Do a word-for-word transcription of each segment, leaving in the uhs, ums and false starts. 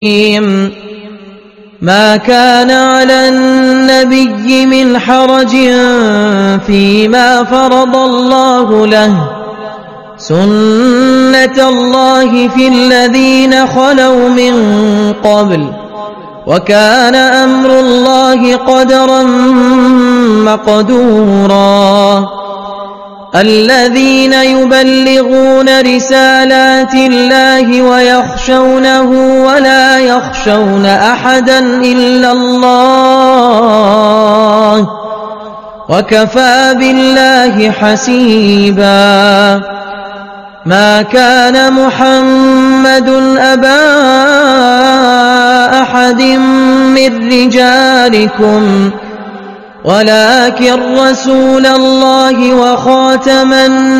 ما كان على النبي من حرج فيما فرض الله له سنة الله في الذين خلوا من قبل وكان أمر الله قدرا مقدورا الذين يبلغون رسالات الله ويخشونه ولا يخشون أحدا إلا الله وكفى بالله حسيبا ما كان محمد أبا أحد من رجالكم ولكن رسول الله وخاتم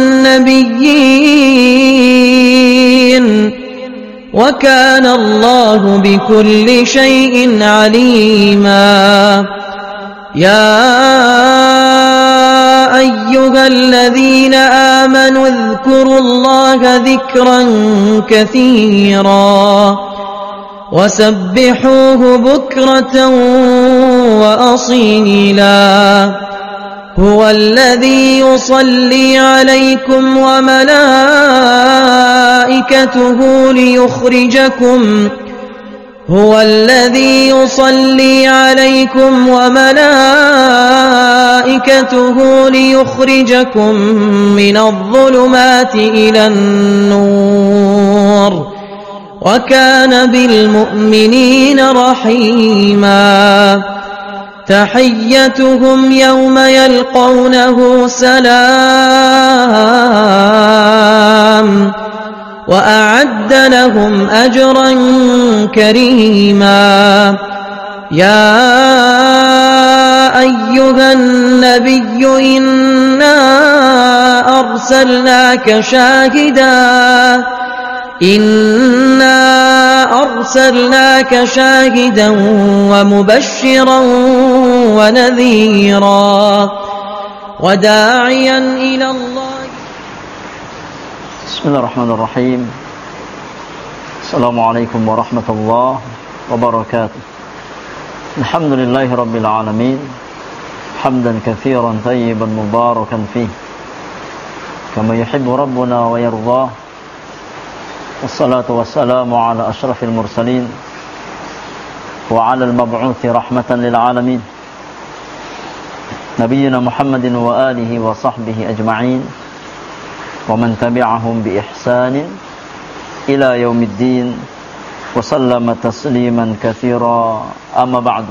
النبيين وكان الله بكل شيء عليما يا أيها الذين آمنوا اذكروا الله ذكرا كثيرا وسبحوه بكرة وأصيلا هو الذي يصلي عليكم وملائكته ليخرجكم هو الذي يصلي عليكم وملائكته ليخرجكم من الظلمات إلى النور وكان بالمؤمنين رحيما تحيتهم يوم يلقونه سلام وأعد لهم أجرا كريما يا أيها النبي إنا أرسلناك شاهدا إنا أرسلناك شاهدا ومبشرا ونذيرا وداعيا إلى الله. بسم الله الرحمن الرحيم. السلام عليكم ورحمة الله وبركاته. الحمد لله رب العالمين حمدا كثيرا طيبا مباركا فيه كما يحب ربنا ويرضاه والصلاة والسلام على أشرف المرسلين وعلى المبعوث رحمة للعالمين نبينا محمد وآله وصحبه أجمعين ومن تبعهم بإحسان إلى يوم الدين وسلم تسليما كثيرا أما بعد.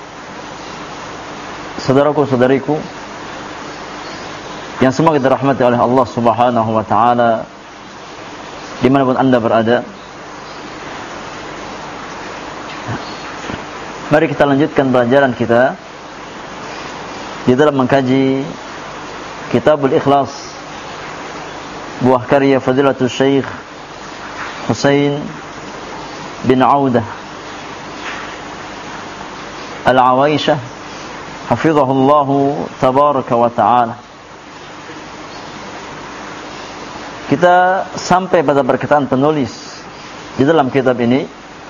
Saudaraku-saudariku yang semoga dirahmati oleh Allah Subhanahu wa taala dimanapun anda berada, mari kita lanjutkan pelajaran kita di dalam mengkaji Kitabul Ikhlas, buah karya Fadilatul Syekh Husain bin Audah Al-Awaisyah hafizahullahu tabaraka wa ta'ala. Kita sampai pada perkataan penulis di dalam kitab ini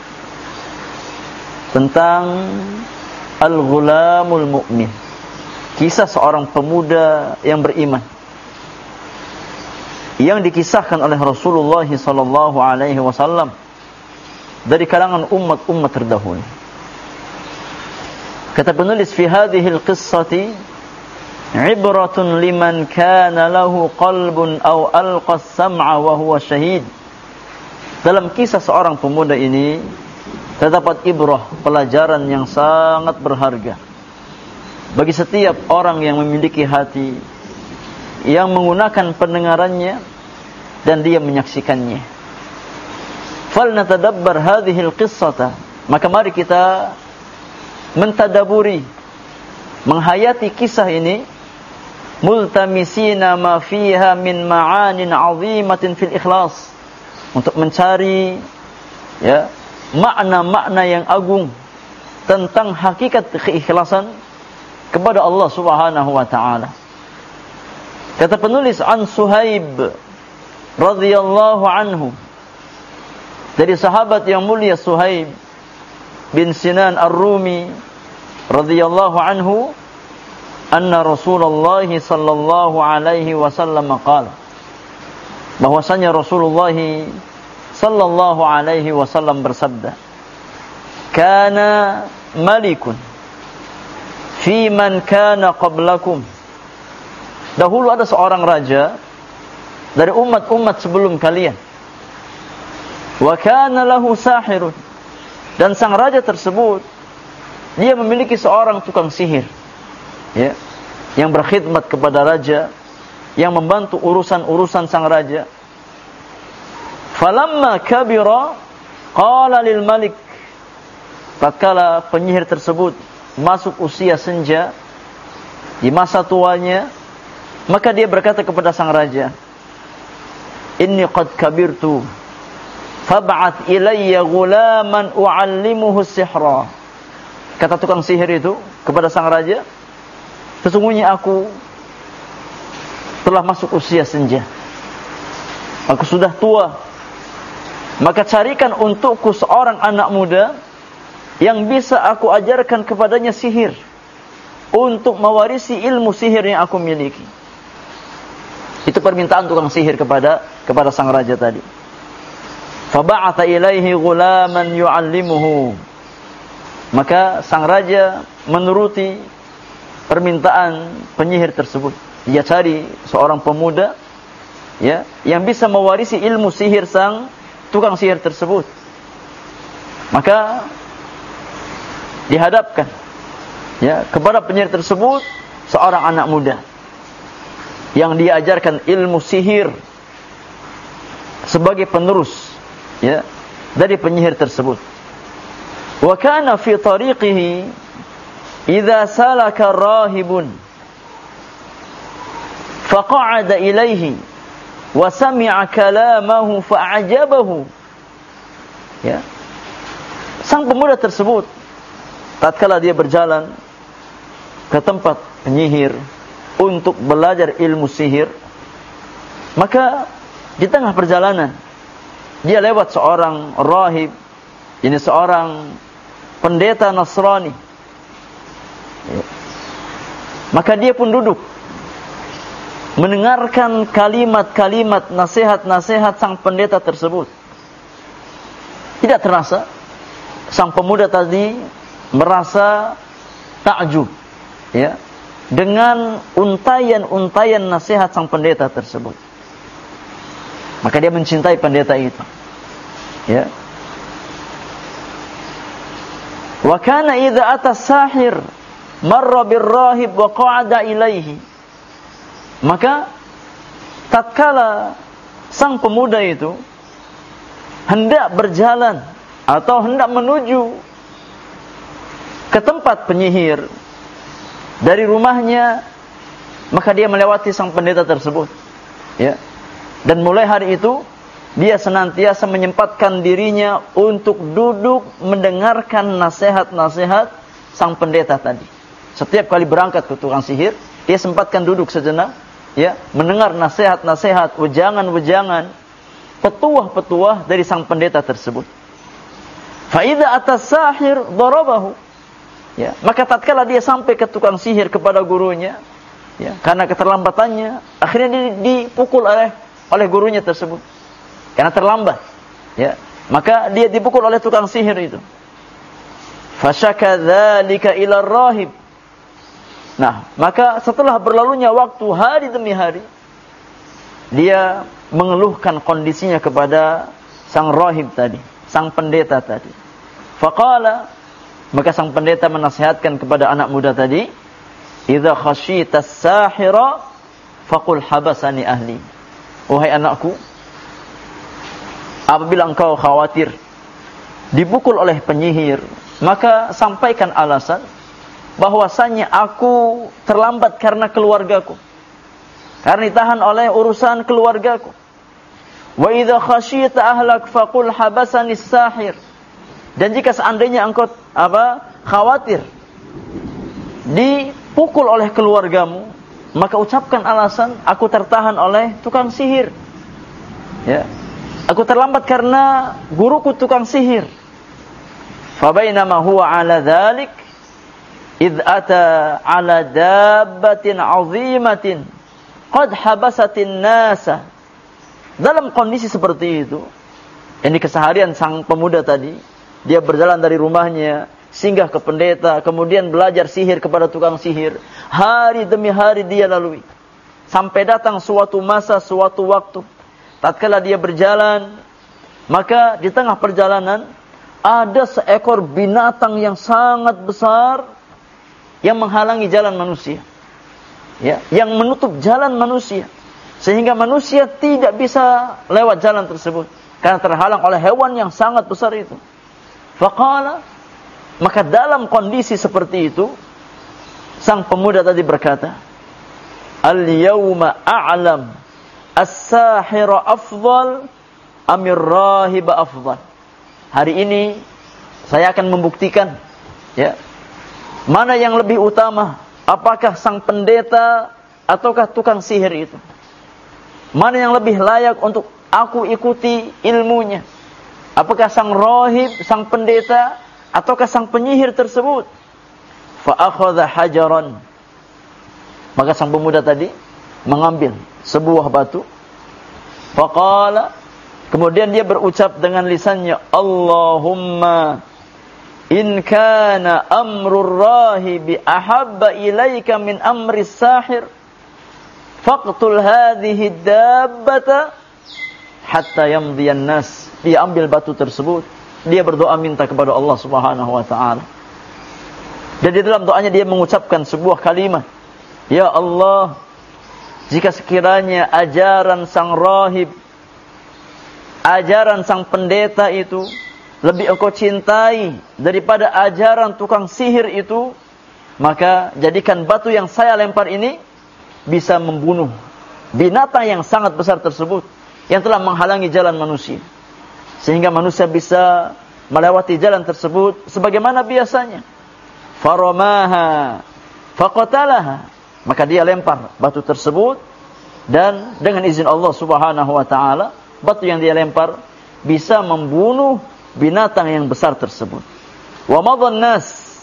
tentang Al-Ghulamul Mu'min, kisah seorang pemuda yang beriman yang dikisahkan oleh Rasulullah sallallahu alaihi wasallam dari kalangan umat-umat terdahulu. Kata penulis, fi hadhil qissati ibratun liman kana lahu qalbun aw alqa as-sam'a wa huwa syahid. Dalam kisah seorang pemuda ini terdapat ibrah, pelajaran yang sangat berharga bagi setiap orang yang memiliki hati, yang menggunakan pendengarannya dan dia menyaksikannya. Fal natadabbar hadhil qissata, maka mari kita mentadaburi, menghayati kisah ini, multamisina ma fiha min ma'anin 'azimatin fil ikhlas, untuk mencari ya makna-makna yang agung tentang hakikat keikhlasan kepada Allah Subhanahu wa taala. Kata penulis, an Suhaib radhiyallahu anhu, dari sahabat yang mulia Suhaib bin Sinan Ar-Rumi radhiyallahu anhu, anna Rasulullah sallallahu alaihi wasallam qala, bahwasanya Rasulullah sallallahu alaihi wasallam bersabda, kana malikun fi man kana qablakum, dahulu ada seorang raja dari umat-umat sebelum kalian, wa kana lahu sahirun, dan sang raja tersebut dia memiliki seorang tukang sihir, ya, yang berkhidmat kepada raja, yang membantu urusan-urusan sang raja. Falamma kabira qala lil malik, tatkala penyihir tersebut masuk usia senja, di masa tuanya, maka dia berkata kepada sang raja, inni qad kabirtu fab'ath ilayya ghulaman u'allimuhu sihra. Kata tukang sihir itu kepada sang raja, sesungguhnya aku telah masuk usia senja, aku sudah tua, maka carikan untukku seorang anak muda yang bisa aku ajarkan kepadanya sihir, untuk mewarisi ilmu sihir yang aku miliki. Itu permintaan tukang sihir kepada kepada sang raja tadi. Faba'atha ilaihi ghulaman yu'allimuhu, maka sang raja menuruti permintaan penyihir tersebut. Dia cari seorang pemuda, ya, yang bisa mewarisi ilmu sihir sang tukang sihir tersebut. Maka dihadapkan, ya, kepada penyihir tersebut seorang anak muda yang diajarkan ilmu sihir sebagai penerus, ya, dari penyihir tersebut. Wa kana fi tariqihi idza salaka rahibun faqa'ada ilaihi wa sami'a kalamahu fa'ajabahu, ya, sang pemuda tersebut tatkala dia berjalan ke tempat penyihir untuk belajar ilmu sihir, maka di tengah perjalanan dia lewat seorang rahib, ini seorang pendeta Nasrani, ya. Maka dia pun duduk mendengarkan kalimat-kalimat nasihat-nasihat sang pendeta tersebut. Tidak terasa sang pemuda tadi merasa takjub, ya, dengan untayan-untayan nasihat sang pendeta tersebut. Maka dia mencintai pendeta itu, ya. Wa kana idza ata sahir marra birrahib wa qa'ada ilaihi, maka tatkala sang pemuda itu hendak berjalan atau hendak menuju ke tempat penyihir dari rumahnya, maka dia melewati sang pendeta tersebut, ya. Dan mulai hari itu dia senantiasa menyempatkan dirinya untuk duduk mendengarkan nasihat-nasihat sang pendeta tadi. Setiap kali berangkat ke tukang sihir, dia sempatkan duduk sejenak, ya, mendengar nasihat-nasihat, wejangan-wejangan, petuah-petuah dari sang pendeta tersebut. Fa idza atas sahir darabahu, ya, maka tatkala dia sampai ke tukang sihir kepada gurunya, ya, karena keterlambatannya, akhirnya dipukul oleh oleh gurunya tersebut karena terlambat, ya, maka dia dipukul oleh tukang sihir itu. Fasyaka dzalika ila rahib. Nah, maka setelah berlalunya waktu hari demi hari, dia mengeluhkan kondisinya kepada sang rahib tadi, sang pendeta tadi. Faqala, maka sang pendeta menasihatkan kepada anak muda tadi, idza khasyitas sahira faqul habasani ahli. Wahai anakku, apabila engkau khawatir dipukul oleh penyihir, maka sampaikan alasan bahwasanya aku terlambat karena keluargaku, karena ditahan oleh urusan keluargaku. Wa idza khasyita ahlak faqul habasani sahir. Dan jika seandainya engkau apa khawatir dipukul oleh keluargamu, maka ucapkan alasan, aku tertahan oleh tukang sihir, ya, aku terlambat karena guruku tukang sihir. Fabainama huwa ala dhalik idh ata ala dabbatin azimatin qad habasatin nasa. Dalam kondisi seperti itu, ini keseharian sang pemuda tadi, dia berjalan dari rumahnya singgah ke pendeta, kemudian belajar sihir kepada tukang sihir. Hari demi hari dia lalui, sampai datang suatu masa, suatu waktu, tatkala dia berjalan, maka di tengah perjalanan ada seekor binatang yang sangat besar yang menghalangi jalan manusia, ya, yang menutup jalan manusia, sehingga manusia tidak bisa lewat jalan tersebut karena terhalang oleh hewan yang sangat besar itu. Faqala, maka dalam kondisi seperti itu, sang pemuda tadi berkata, al-yawma a'lam as-sahira afdal amir rahiba afdal. Hari ini saya akan membuktikan, ya, mana yang lebih utama, apakah sang pendeta ataukah tukang sihir itu. Mana yang lebih layak untuk aku ikuti ilmunya, apakah sang rahib, sang pendeta, ataukah sang penyihir tersebut. Fa akhadha hajaran, maka sang pemuda tadi mengambil sebuah batu. Faqala, kemudian dia berucap dengan lisannya, Allahumma in kana amrur rahibi ahabba ilaika min amri sahir faqtul hadhihi dabbata hatta yamdiyan nas. Dia ambil batu tersebut, dia berdoa minta kepada Allah Subhanahu wa taala. Dan di dalam doanya dia mengucapkan sebuah kalimat, ya Allah, jika sekiranya ajaran sang rahib, ajaran sang pendeta itu lebih engkau cintai daripada ajaran tukang sihir itu, maka jadikan batu yang saya lempar ini bisa membunuh binatang yang sangat besar tersebut yang telah menghalangi jalan manusia, sehingga manusia bisa melewati jalan tersebut sebagaimana biasanya. Faramaha faqatalaha, maka dia lempar batu tersebut, dan dengan izin Allah Subhanahu wa taala, batu yang dia lempar bisa membunuh binatang yang besar tersebut. Wa madhan nas,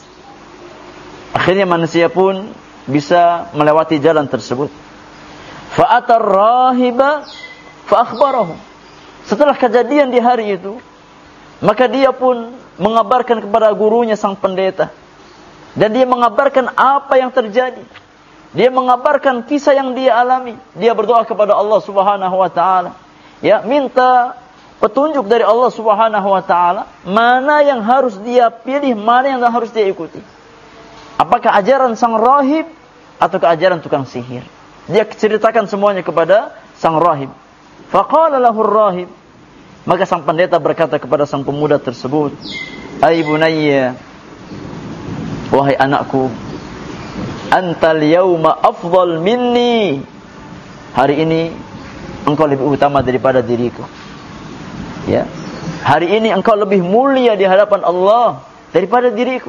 akhirnya manusia pun bisa melewati jalan tersebut. Fa atar rahiba fa akhbarahu, setelah kejadian di hari itu, maka dia pun mengabarkan kepada gurunya sang pendeta, dan dia mengabarkan apa yang terjadi. Dia mengabarkan kisah yang dia alami. Dia berdoa kepada Allah Subhanahu wa taala, ya, minta petunjuk dari Allah Subhanahu wa taala, mana yang harus dia pilih, mana yang harus dia ikuti. Apakah ajaran sang rahib atau ajaran tukang sihir? Dia ceritakan semuanya kepada sang rahib. Faqala lahu ar-rahib, maka sang pendeta berkata kepada sang pemuda tersebut, "Ai bunayya, wahai anakku, antal yauma afdal minni. Hari ini engkau lebih utama daripada diriku. Ya. Hari ini engkau lebih mulia di hadapan Allah daripada diriku.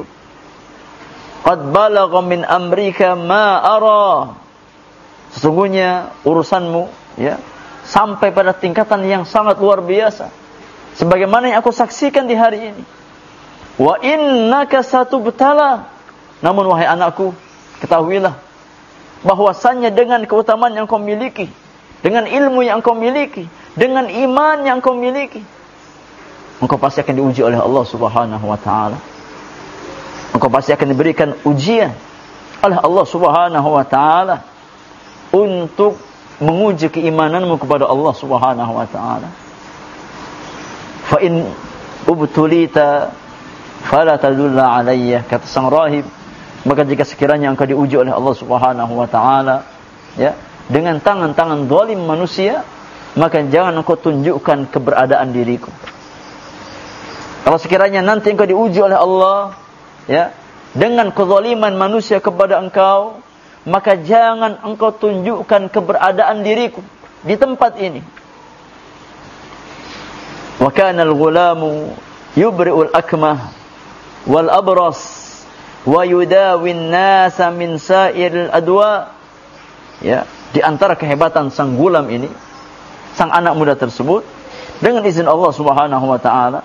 Qad balagha min amrika ma ara." Sesungguhnya urusanmu, ya, sampai pada tingkatan yang sangat luar biasa, sebagaimana yang aku saksikan di hari ini. Wa innaka satubtala. Namun wahai anakku, ketahuilah bahwasannya dengan keutamaan yang kau miliki, dengan ilmu yang kau miliki, dengan iman yang kau miliki, engkau pasti akan diuji oleh Allah Subhanahu wa taala. Engkau pasti akan diberikan ujian oleh Allah Subhanahu wa taala untuk menguji keimananmu kepada Allah Subhanahu wa taala. Fa in ubtulita fala tadulla alayya, kata sang rahib, maka jika sekiranya engkau diuji oleh Allah Subhanahu wa taala, ya, dengan tangan-tangan zalim manusia, maka jangan engkau tunjukkan keberadaan diriku. Kalau sekiranya nanti engkau diuji oleh Allah, ya, dengan kezaliman manusia kepada engkau, maka jangan engkau tunjukkan keberadaan diriku di tempat ini. Wa kana al-ghulamu yubri'ul akmah wal abras wa yudawin nasa min sa'iril adwa. Ya, di antara kehebatan sang gulam ini, sang anak muda tersebut, dengan izin Allah Subhanahu wa taala,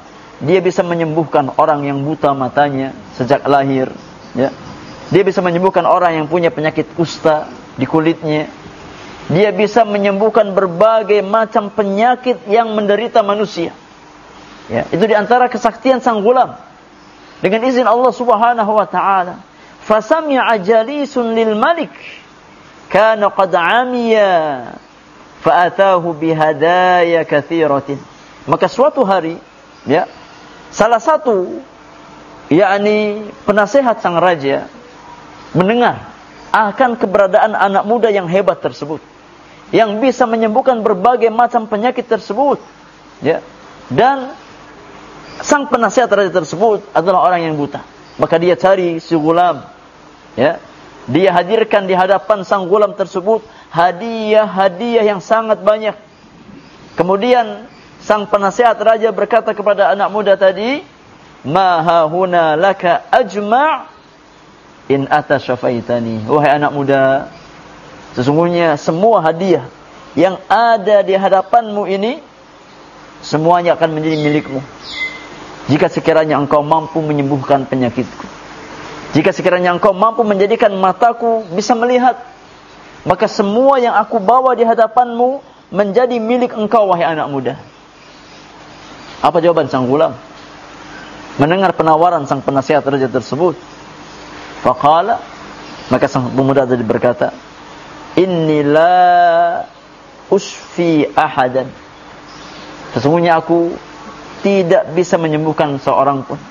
dia bisa menyembuhkan orang yang buta matanya sejak lahir, ya. Dia bisa menyembuhkan orang yang punya penyakit kusta di kulitnya. Dia bisa menyembuhkan berbagai macam penyakit yang menderita manusia. Ya, itu di antara kesaktian sang gulam. Dengan izin Allah Subhanahu wa taala. Fasami'a jalisun lil malik kana qad 'amiya fa'atahu bihadaya katsiratin. Maka suatu hari, ya, salah satu yakni penasehat sang raja mendengar akan keberadaan anak muda yang hebat tersebut, yang bisa menyembuhkan berbagai macam penyakit tersebut, ya. Dan sang penasehat raja tersebut adalah orang yang buta. Maka dia cari si gulam, ya. Dia hadirkan di hadapan sang gulam tersebut hadiah-hadiah yang sangat banyak. Kemudian sang penasehat raja berkata kepada anak muda tadi, "Ma hahuna laka ajma' in atasyafaitani." Wahai anak muda, sesungguhnya semua hadiah yang ada di hadapanmu ini semuanya akan menjadi milikmu jika sekiranya engkau mampu menyembuhkan penyakitku. Jika sekiranya engkau mampu menjadikan mataku bisa melihat, maka semua yang aku bawa di hadapanmu menjadi milik engkau, wahai anak muda. Apa jawaban sang gulam? Mendengar penawaran sang penasehat raja tersebut, faqala, maka sang pemuda tadi berkata, "Inni la usfi ahadan." Sesungguhnya aku tidak bisa menyembuhkan seorang pun.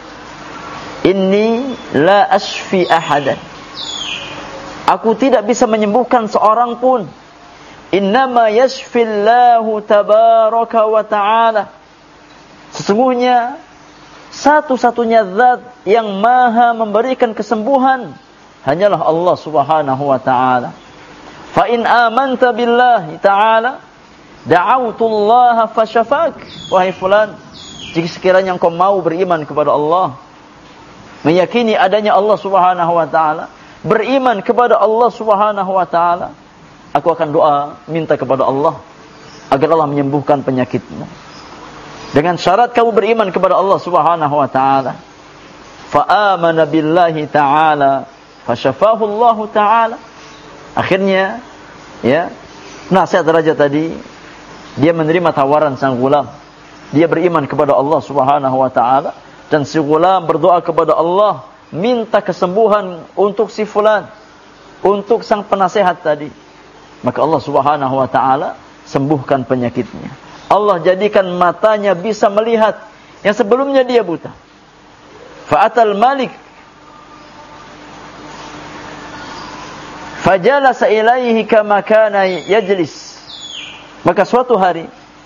Inni la asfi ahadan. Aku tidak bisa menyembuhkan seorang pun. Innama yashfillahu tabaraka wa ta'ala. Sesungguhnya satu-satunya zat yang maha memberikan kesembuhan hanyalah Allah Subhanahu wa ta'ala. Fa in amanta billahi ta'ala da'autullaha fashafak. Wahai fulan, jika sekiranya engkau mau beriman kepada Allah, meyakini adanya Allah Subhanahu wa ta'ala, beriman kepada Allah Subhanahu wa ta'ala, aku akan doa minta kepada Allah agar Allah menyembuhkan penyakitmu. Dengan syarat kamu beriman kepada Allah Subhanahu wa ta'ala. Fa amana billahi ta'ala fasyafahu Allah ta'ala. Akhirnya, ya, nasihat raja tadi, dia menerima tawaran sang gulam. Dia beriman kepada Allah Subhanahu wa ta'ala, dan si gulam berdoa kepada Allah minta kesembuhan untuk si fulan, untuk sang penasehat tadi. Maka Allah Subhanahu wa ta'ala sembuhkan penyakitnya. Allah jadikan matanya bisa melihat yang sebelumnya dia buta. Fa'atal malik fajalasa ilaihi kama kana yajlis. Maka suatu hari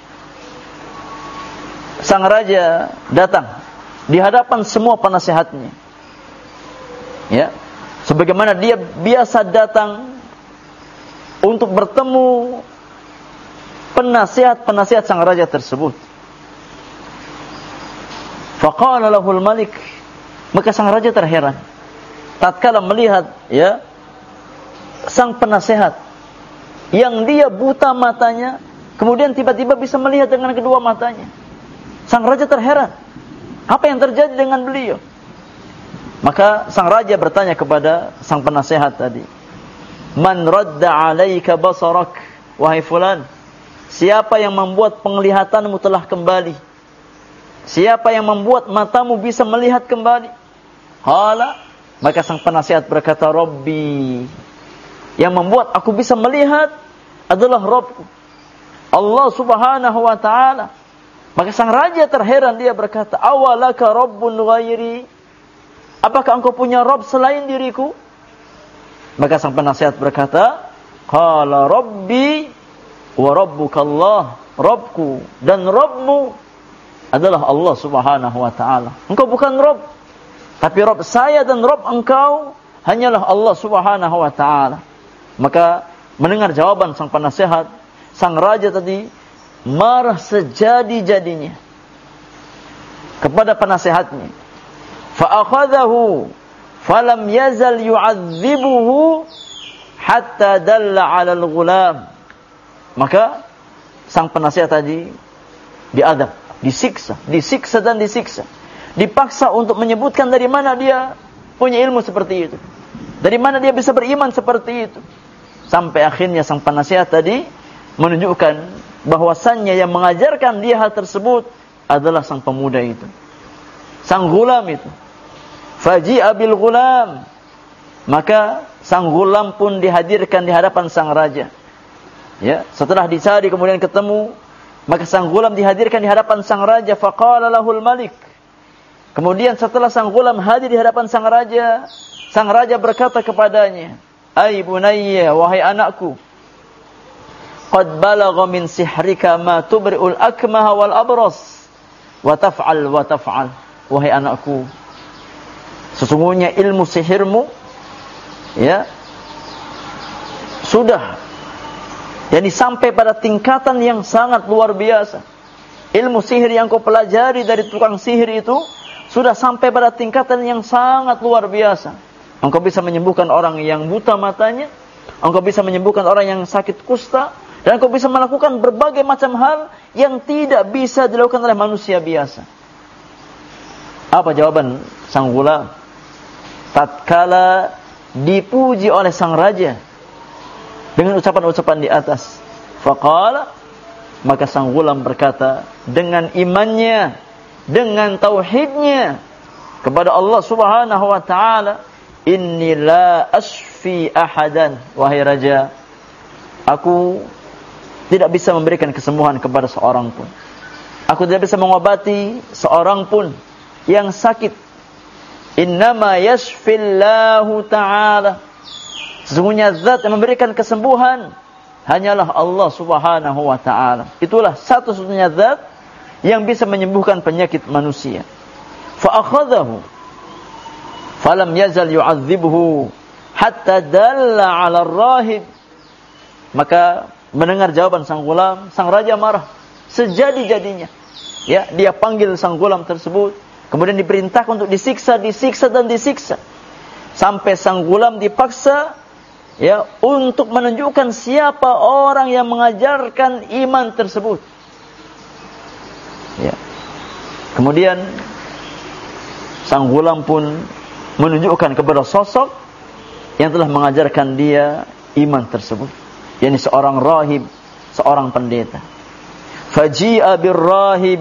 sang raja datang di hadapan semua penasehatnya, ya, sebagaimana dia biasa datang untuk bertemu penasihat-penasihat sang raja tersebut. Faqala lahul malik, maka sang raja terheran tatkala melihat, ya, sang penasehat yang dia buta matanya kemudian tiba-tiba bisa melihat dengan kedua matanya. Sang raja terheran, apa yang terjadi dengan beliau? Maka sang raja bertanya kepada sang penasehat tadi, "Man radda 'alaika basarak?" Wahai fulan, siapa yang membuat penglihatanmu telah kembali? Siapa yang membuat matamu bisa melihat kembali? Hala, maka sang penasehat berkata, "Rabbi." Yang membuat aku bisa melihat adalah Rabbku, Allah Subhanahu wa ta'ala. Maka sang raja terheran, dia berkata, "Awalaka Rabbun ghairi?" Apakah engkau punya Rabb selain diriku? Maka sang penasehat berkata, "Qala Rabbi wa Rabbuka Allah." Rabbku dan Rabbmu adalah Allah Subhanahu wa ta'ala. Engkau bukan Rabb, tapi Rabb saya dan Rabb engkau hanyalah Allah Subhanahu wa ta'ala. Maka mendengar jawaban sang penasehat, sang raja tadi marah sejadi-jadinya kepada penasehatnya. Fa'akhadhahu falam yazal yu'adzibuhu hatta dalla 'ala al-ghulam. Maka sang penasehat tadi diadab, disiksa, disiksa dan disiksa. Dipaksa untuk menyebutkan dari mana dia punya ilmu seperti itu. Dari mana dia bisa beriman seperti itu. Sampai akhirnya sang penasihat tadi menunjukkan bahwasannya yang mengajarkan dia hal tersebut adalah sang pemuda itu, sang gulam itu. Faji'a bil gulam, maka sang gulam pun dihadirkan di hadapan sang raja. Ya, setelah dicari kemudian ketemu, maka sang gulam dihadirkan di hadapan sang raja. Faqala lahul malik, kemudian setelah sang gulam hadir di hadapan sang raja, sang raja berkata kepadanya, "Ai bunayya, wahai anakku, qad balagha min sihrika ma tubri'ul akmaha wal abras wa taf'al wa taf'al." Wahai anakku, sesungguhnya ilmu sihirmu ya sudah jadi sampai pada tingkatan yang sangat luar biasa. Ilmu sihir yang kau pelajari dari tukang sihir itu sudah sampai pada tingkatan yang sangat luar biasa. Engkau bisa menyembuhkan orang yang buta matanya, engkau bisa menyembuhkan orang yang sakit kusta, dan engkau bisa melakukan berbagai macam hal yang tidak bisa dilakukan oleh manusia biasa. Apa jawaban sang gulam? Tatkala dipuji oleh sang raja dengan ucapan-ucapan di atas, faqala, maka sang gulam berkata dengan imannya, dengan tauhidnya kepada Allah Subhanahu wa taala, inni la asfi ahadan, wahai raja, aku tidak bisa memberikan kesembuhan kepada seorang pun. Aku tidak bisa mengobati seorang pun yang sakit. Innama yashfillahu ta'ala, sesungguhnya zat yang memberikan kesembuhan hanyalah Allah Subhanahu wa ta'ala. Itulah satu-satunya zat yang bisa menyembuhkan penyakit manusia. Fa akhadhahu falam yazal yu'adzibuhu hatta dalla 'ala ar-rahib. Maka mendengar jawaban sang gulam, sang raja marah sejadi-jadinya. Ya, dia panggil sang gulam tersebut, kemudian diperintahkan untuk disiksa, disiksa dan disiksa. Sampai sang gulam dipaksa ya untuk menunjukkan siapa orang yang mengajarkan iman tersebut. Ya. Kemudian sang gulam pun menunjukkan kepada sosok yang telah mengajarkan dia iman tersebut, yakni seorang rahib, seorang pendeta. Faji'a birrahib,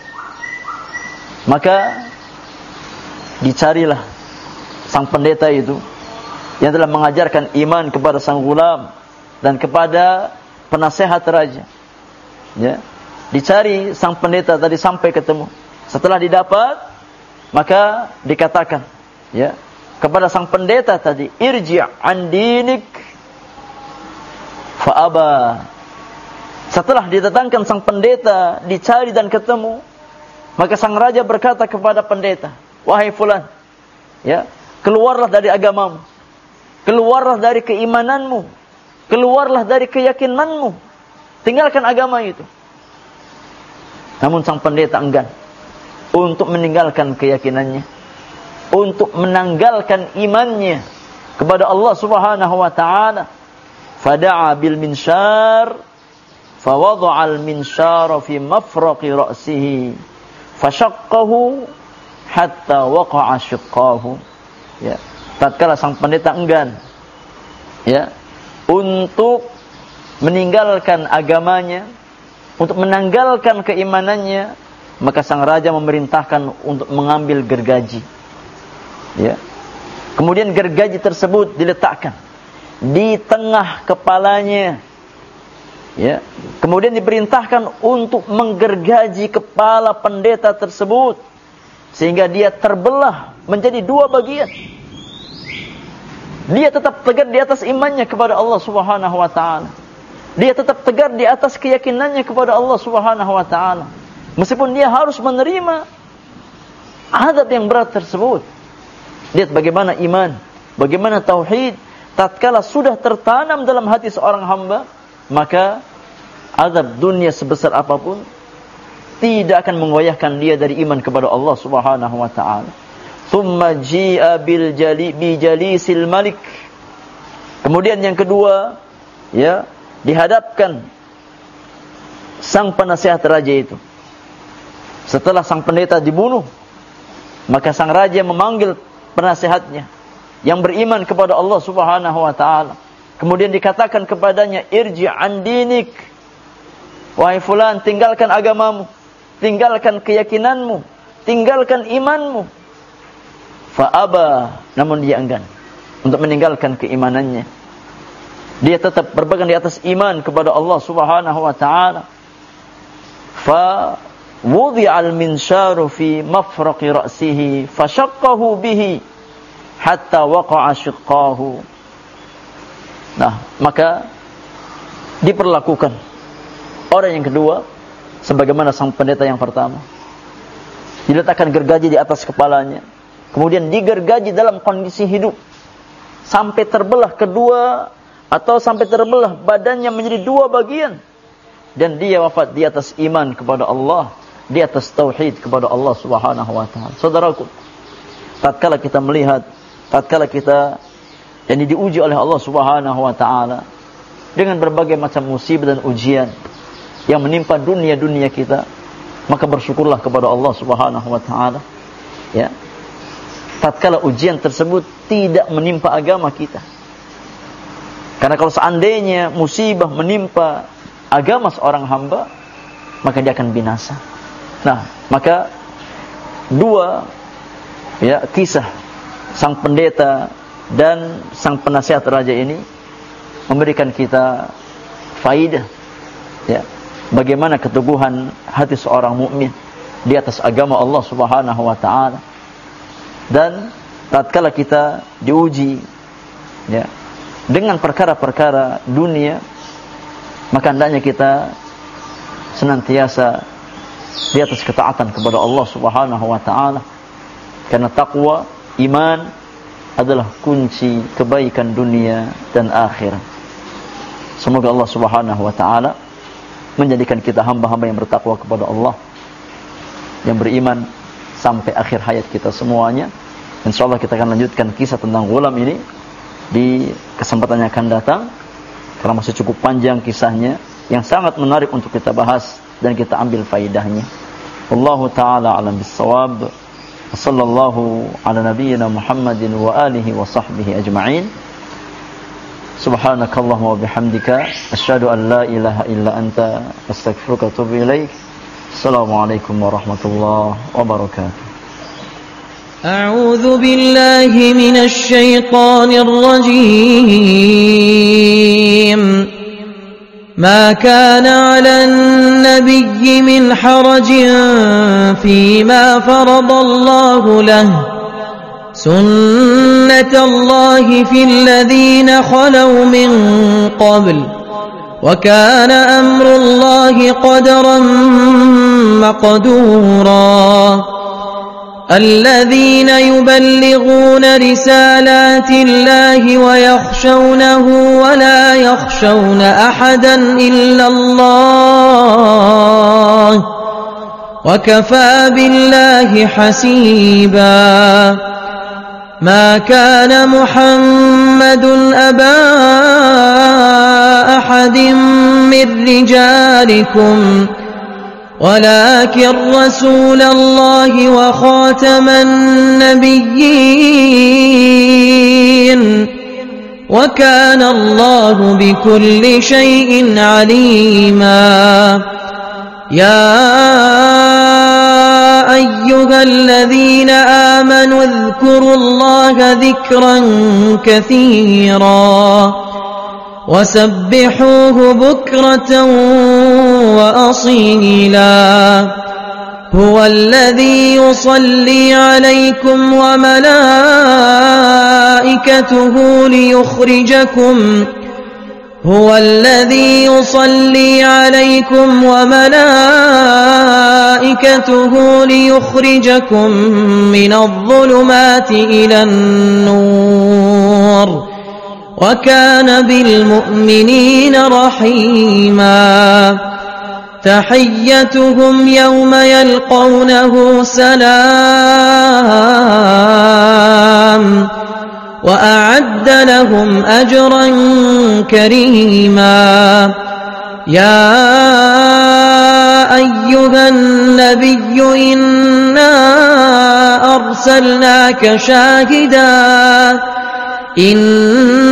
maka dicarilah sang pendeta itu yang telah mengajarkan iman kepada sang gulam dan kepada penasehat raja. Ya, dicari sang pendeta tadi sampai ketemu. Setelah didapat, maka dikatakan ya kepada sang pendeta tadi, irji' an dinik fa aba. Setelah didatangkan sang pendeta, dicari dan ketemu, maka sang raja berkata kepada pendeta, wahai fulan, ya, keluarlah dari agamamu, keluarlah dari keimananmu, keluarlah dari keyakinanmu, tinggalkan agama itu. Namun sang pendeta enggan untuk meninggalkan keyakinannya, untuk menanggalkan imannya kepada Allah Subhanahu wa taala. Fada'a bil minshar fa wada'a al minshara fi mafraqi ra'sihi fashaqqahu hatta waqa'a shiqqahu. Ya, tatkala sang pendeta enggan ya untuk meninggalkan agamanya, untuk menanggalkan keimanannya, maka sang raja memerintahkan untuk mengambil gergaji. Ya. Kemudian gergaji tersebut diletakkan di tengah kepalanya. Ya. Kemudian diperintahkan untuk menggergaji kepala pendeta tersebut sehingga dia terbelah menjadi dua bagian. Dia tetap tegar di atas imannya kepada Allah Subhanahu wa taala. Dia tetap tegar di atas keyakinannya kepada Allah Subhanahu wa taala. Meskipun dia harus menerima azab yang berat tersebut. Lihat bagaimana iman, bagaimana tauhid tatkala sudah tertanam dalam hati seorang hamba, maka azab dunia sebesar apapun tidak akan menggoyahkan dia dari iman kepada Allah Subhanahu wa taala. Tsumma ji'a bil jali bi jalisil malik. Kemudian yang kedua, ya, dihadapkan sang penasehat raja itu. Setelah sang pendeta dibunuh, maka sang raja memanggil penasehatnya yang beriman kepada Allah Subhanahu wa taala. Kemudian dikatakan kepadanya, irji' an dinik. Wahai fulan, tinggalkan agamamu, tinggalkan keyakinanmu, tinggalkan imanmu. Fa'aba, namun dia enggan untuk meninggalkan keimanannya. Dia tetap berpegang di atas iman kepada Allah Subhanahu wa taala. Fa wudi'al minsharu fi mafraqi ra'sihi fashaqqahu bihi hatta waqa'a shiqqahu. Nah, maka diperlakukan orang yang kedua sebagaimana sang pendeta yang pertama. Diletakkan gergaji di atas kepalanya, kemudian digergaji dalam kondisi hidup sampai terbelah kedua atau sampai terbelah badannya menjadi dua bagian, dan dia wafat di atas iman kepada Allah, di atas tauhid kepada Allah Subhanahu wa taala. Saudaraku, tatkala kita melihat, tatkala kita yang diuji oleh Allah Subhanahu wa taala dengan berbagai macam musibah dan ujian yang menimpa dunia-dunia kita, maka bersyukurlah kepada Allah Subhanahu wa taala. Ya. Tatkala ujian tersebut tidak menimpa agama kita. Karena kalau seandainya musibah menimpa agama seorang hamba, maka dia akan binasa. Nah, maka dua ya kisah sang pendeta dan sang penasihat raja ini memberikan kita faidah, ya, bagaimana keteguhan hati seorang mukmin di atas agama Allah Subhanahu wa taala. Dan tatkala kita diuji, ya, dengan perkara-perkara dunia, maka hendaknya kita senantiasa di atas ketaatan kepada Allah Subhanahu wa taala, karena takwa, iman adalah kunci kebaikan dunia dan akhirat. Semoga Allah Subhanahu wa taala menjadikan kita hamba-hamba yang bertakwa kepada Allah, yang beriman sampai akhir hayat kita semuanya. Insyaallah kita akan lanjutkan kisah tentang ghulam ini di kesempatan yang akan datang, karena masih cukup panjang kisahnya yang sangat menarik untuk kita bahas dan kita ambil faidahnya. Wallahu taala alam bis-shawab. Sallallahu ala nabiyyina Muhammadin wa alihi wa sahbihi ajma'in. Subhanakallahumma wa bihamdika asyhadu an la ilaha illa anta astaghfiruka wa atubu ilaik. Assalamualaikum warahmatullahi wabarakatuh. أعوذ بالله من الشيطان الرجيم. ما كان على النبي من حرج فيما فرض الله له، سنة الله في الذين خلوا من قبل، وكان أمر الله قدرا مقدورا. الذين يبلغون رسالات الله ويخشونه ولا يخشون أحدا إلا الله، وكفى بالله حسيبا. ما كان محمد أبا أحد من رجالكم ولكن رسول الله وخاتم النبيين، وكان الله بكل شيء عليما. يا أيها الذين آمنوا اذكروا الله ذكرا كثيرا وسبحوه بكرة وأصيلا. هو الذي يصلي عليكم وملائكته ليخرجكم هو الذي يصلي عليكم وملائكته ليخرجكم من الظلمات إلى النور، وكان بالمؤمنين رحيما. تحيتهم يوم يلقونه سلام، وأعد لهم أجرا كريما. يا أيها النبي النبي إنا أرسلناك شاهدا إن